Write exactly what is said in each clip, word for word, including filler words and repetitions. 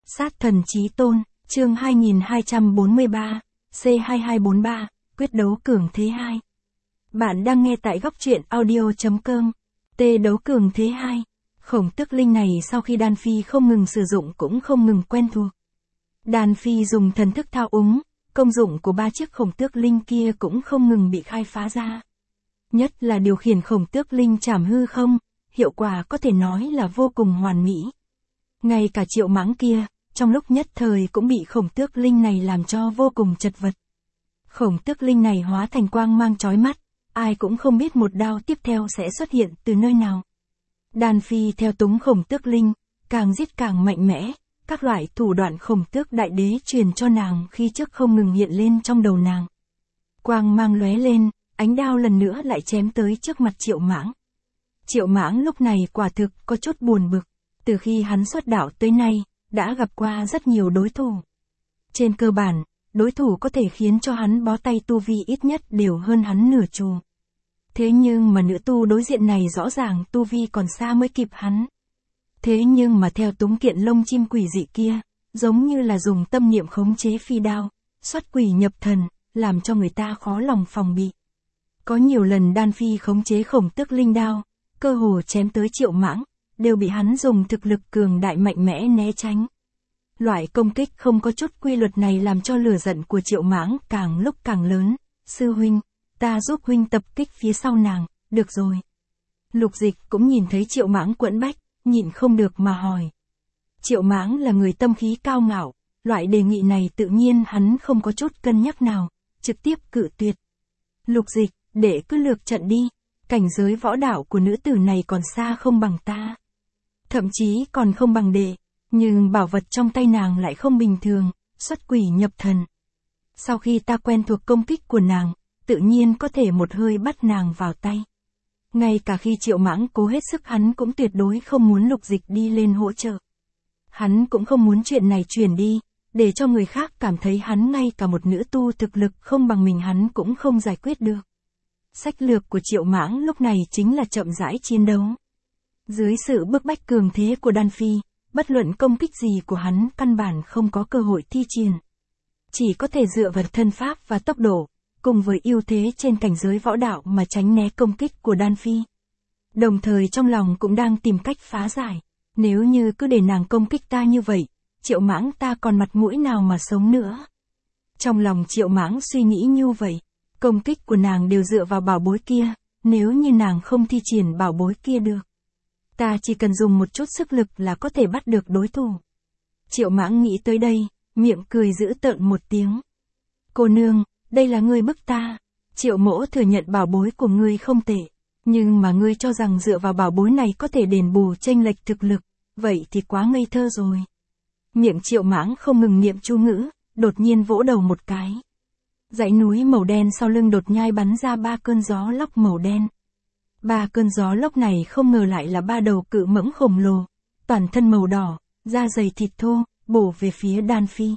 Sát thần chí tôn, chương hai nghìn hai trăm bốn mươi ba, C hai hai bốn ba, quyết đấu cường thế hai. Bạn đang nghe tại góc truyện audio.com. T đấu cường thế hai. Khổng tước linh này sau khi Đan Phi không ngừng sử dụng cũng không ngừng quen thuộc. Đan Phi dùng thần thức thao úng, công dụng của ba chiếc khổng tước linh kia cũng không ngừng bị khai phá ra. Nhất là điều khiển khổng tước linh trảm hư không, hiệu quả có thể nói là vô cùng hoàn mỹ. Ngay cả Triệu Mãng kia, trong lúc nhất thời cũng bị khổng tước linh này làm cho vô cùng chật vật. Khổng tước linh này hóa thành quang mang chói mắt, ai cũng không biết một đao tiếp theo sẽ xuất hiện từ nơi nào. Đan Phi theo túng khổng tước linh, càng giết càng mạnh mẽ, các loại thủ đoạn khổng tước đại đế truyền cho nàng khi trước không ngừng hiện lên trong đầu nàng. Quang mang lóe lên, ánh đao lần nữa lại chém tới trước mặt Triệu Mãng. Triệu Mãng lúc này quả thực có chút buồn bực, từ khi hắn xuất đạo tới nay, đã gặp qua rất nhiều đối thủ. Trên cơ bản, đối thủ có thể khiến cho hắn bó tay tu vi ít nhất đều hơn hắn nửa chù. Thế nhưng mà nữ tu đối diện này rõ ràng tu vi còn xa mới kịp hắn. Thế nhưng mà theo túng kiện lông chim quỷ dị kia, giống như là dùng tâm niệm khống chế phi đao, xuất quỷ nhập thần, làm cho người ta khó lòng phòng bị. Có nhiều lần Đan Phi khống chế khổng tước linh đao, cơ hồ chém tới Triệu Mãng, đều bị hắn dùng thực lực cường đại mạnh mẽ né tránh. Loại công kích không có chút quy luật này làm cho lửa giận của Triệu Mãng càng lúc càng lớn. Sư huynh, ta giúp huynh tập kích phía sau nàng, được rồi. Lục Dịch cũng nhìn thấy Triệu Mãng quẫn bách, nhịn không được mà hỏi. Triệu Mãng là người tâm khí cao ngạo, loại đề nghị này tự nhiên hắn không có chút cân nhắc nào, trực tiếp cự tuyệt. Lục Dịch, để cứ lược trận đi, cảnh giới võ đạo của nữ tử này còn xa không bằng ta. Thậm chí còn không bằng đệ, nhưng bảo vật trong tay nàng lại không bình thường, xuất quỷ nhập thần. Sau khi ta quen thuộc công kích của nàng, tự nhiên có thể một hơi bắt nàng vào tay. Ngay cả khi Triệu Mãng cố hết sức hắn cũng tuyệt đối không muốn Lục Dịch đi lên hỗ trợ. Hắn cũng không muốn chuyện này truyền đi, để cho người khác cảm thấy hắn ngay cả một nữ tu thực lực không bằng mình hắn cũng không giải quyết được. Sách lược của Triệu Mãng lúc này chính là chậm rãi chiến đấu. Dưới sự bức bách cường thế của Đan Phi, bất luận công kích gì của hắn căn bản không có cơ hội thi triển. Chỉ có thể dựa vào thân pháp và tốc độ, cùng với ưu thế trên cảnh giới võ đạo mà tránh né công kích của Đan Phi. Đồng thời trong lòng cũng đang tìm cách phá giải, nếu như cứ để nàng công kích ta như vậy, Triệu Mãng ta còn mặt mũi nào mà sống nữa. Trong lòng Triệu Mãng suy nghĩ như vậy, công kích của nàng đều dựa vào bảo bối kia, nếu như nàng không thi triển bảo bối kia được, ta chỉ cần dùng một chút sức lực là có thể bắt được đối thủ. Triệu Mãng nghĩ tới đây, miệng cười dữ tợn một tiếng. Cô nương, đây là ngươi bức ta. Triệu mỗ thừa nhận bảo bối của ngươi không tệ, nhưng mà ngươi cho rằng dựa vào bảo bối này có thể đền bù chênh lệch thực lực, vậy thì quá ngây thơ rồi. Miệng Triệu Mãng không ngừng niệm chú ngữ, đột nhiên vỗ đầu một cái. Dãy núi màu đen sau lưng đột nhai bắn ra ba cơn gió lốc màu đen. Ba cơn gió lốc này không ngờ lại là ba đầu cự mẫng khổng lồ, toàn thân màu đỏ, da dày thịt thô, bổ về phía Đan Phi.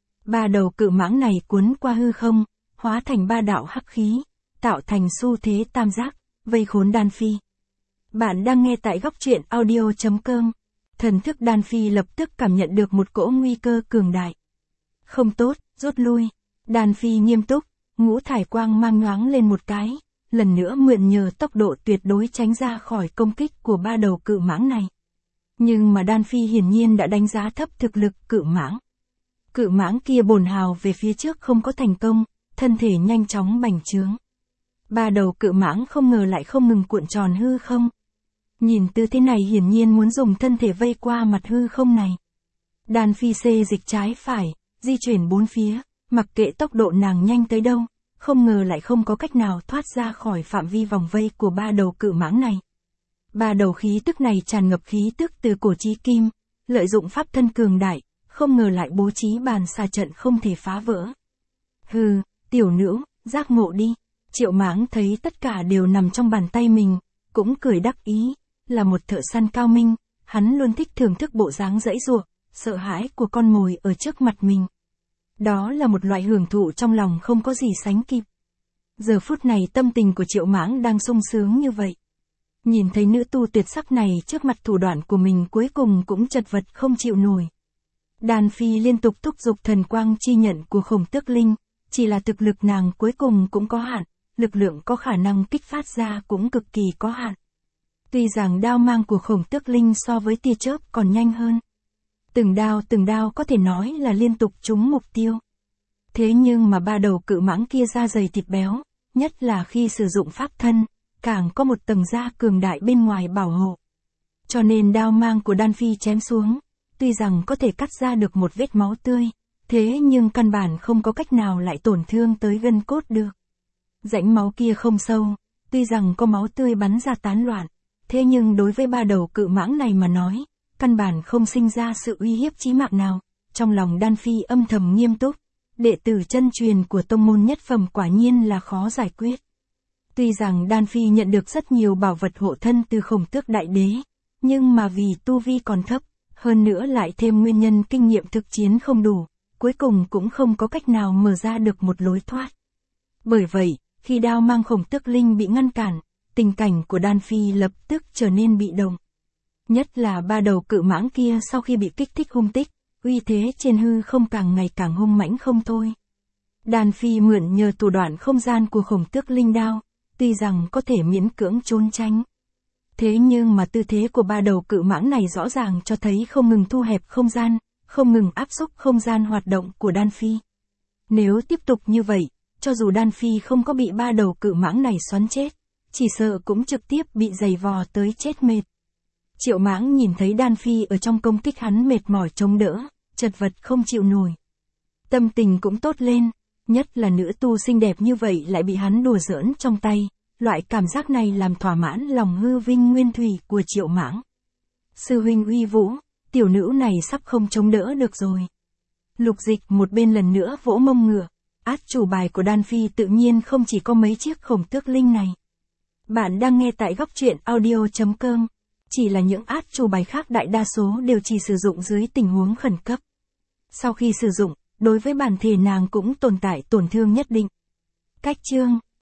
Ba đầu cự mãng này cuốn qua hư không, hóa thành ba đạo hắc khí, tạo thành xu thế tam giác, vây khốn Đan Phi. Bạn đang nghe tại góc truyện audio.com. Thần thức Đan Phi lập tức cảm nhận được một cỗ nguy cơ cường đại. Không tốt, rút lui. Đan Phi nghiêm túc, ngũ thải quang mang nhoáng lên một cái, lần nữa mượn nhờ tốc độ tuyệt đối tránh ra khỏi công kích của ba đầu cự mãng này. Nhưng mà Đan Phi hiển nhiên đã đánh giá thấp thực lực cự mãng. Cự mãng kia bồn hào về phía trước không có thành công, thân thể nhanh chóng bành trướng. Ba đầu cự mãng không ngờ lại không ngừng cuộn tròn hư không. Nhìn tư thế này hiển nhiên muốn dùng thân thể vây qua mặt hư không này. Đan Phi xê dịch trái phải, di chuyển bốn phía, mặc kệ tốc độ nàng nhanh tới đâu, không ngờ lại không có cách nào thoát ra khỏi phạm vi vòng vây của ba đầu cự mãng này. Ba đầu khí tức này tràn ngập khí tức từ cổ chí kim, lợi dụng pháp thân cường đại, không ngờ lại bố trí bàn xà trận không thể phá vỡ. Hừ, tiểu nữ, giác ngộ đi. Triệu Mãng thấy tất cả đều nằm trong bàn tay mình, cũng cười đắc ý, là một thợ săn cao minh, hắn luôn thích thưởng thức bộ dáng giãy giụa, sợ hãi của con mồi ở trước mặt mình. Đó là một loại hưởng thụ trong lòng không có gì sánh kịp. Giờ phút này tâm tình của Triệu Mãng đang sung sướng như vậy. Nhìn thấy nữ tu tuyệt sắc này trước mặt thủ đoạn của mình cuối cùng cũng chật vật không chịu nổi. Đan Phi liên tục thúc giục thần quang chi nhận của Khổng Tước Linh, chỉ là thực lực nàng cuối cùng cũng có hạn, lực lượng có khả năng kích phát ra cũng cực kỳ có hạn. Tuy rằng đao mang của Khổng Tước Linh so với tia chớp còn nhanh hơn. Từng đao từng đao có thể nói là liên tục trúng mục tiêu. Thế nhưng mà ba đầu cự mãng kia da dày thịt béo, nhất là khi sử dụng pháp thân, càng có một tầng da cường đại bên ngoài bảo hộ. Cho nên đao mang của Đan Phi chém xuống, tuy rằng có thể cắt ra được một vết máu tươi, thế nhưng căn bản không có cách nào lại tổn thương tới gân cốt được. Rãnh máu kia không sâu, tuy rằng có máu tươi bắn ra tán loạn, thế nhưng đối với ba đầu cự mãng này mà nói, căn bản không sinh ra sự uy hiếp chí mạng nào. Trong lòng Đan Phi âm thầm nghiêm túc, đệ tử chân truyền của tông môn nhất phẩm quả nhiên là khó giải quyết. Tuy rằng Đan Phi nhận được rất nhiều bảo vật hộ thân từ Khổng Tước Đại Đế, nhưng mà vì tu vi còn thấp, hơn nữa lại thêm nguyên nhân kinh nghiệm thực chiến không đủ, cuối cùng cũng không có cách nào mở ra được một lối thoát. Bởi vậy, khi đao mang Khổng Tước Linh bị ngăn cản, tình cảnh của Đan Phi lập tức trở nên bị động. Nhất là ba đầu cự mãng kia sau khi bị kích thích hung tích, uy thế trên hư không càng ngày càng hung mãnh không thôi. Đan Phi mượn nhờ thủ đoạn không gian của Khổng Tước Linh đao, tuy rằng có thể miễn cưỡng trốn tránh. Thế nhưng mà tư thế của ba đầu cự mãng này rõ ràng cho thấy không ngừng thu hẹp không gian, không ngừng áp xúc không gian hoạt động của Đan Phi. Nếu tiếp tục như vậy, cho dù Đan Phi không có bị ba đầu cự mãng này xoắn chết, chỉ sợ cũng trực tiếp bị giày vò tới chết mệt. Triệu Mãng nhìn thấy Đan Phi ở trong công kích hắn mệt mỏi chống đỡ, chật vật không chịu nổi. Tâm tình cũng tốt lên, nhất là nữ tu xinh đẹp như vậy lại bị hắn đùa giỡn trong tay, loại cảm giác này làm thỏa mãn lòng hư vinh nguyên thủy của Triệu Mãng. Sư huynh uy vũ, tiểu nữ này sắp không chống đỡ được rồi. Lục Dịch một bên lần nữa vỗ mông ngựa, át chủ bài của Đan Phi tự nhiên không chỉ có mấy chiếc Khổng Tước Linh này. Bạn đang nghe tại góc truyện audio chấm com. Chỉ là những át chủ bài khác đại đa số đều chỉ sử dụng dưới tình huống khẩn cấp. Sau khi sử dụng, đối với bản thể nàng cũng tồn tại tổn thương nhất định. Cách chương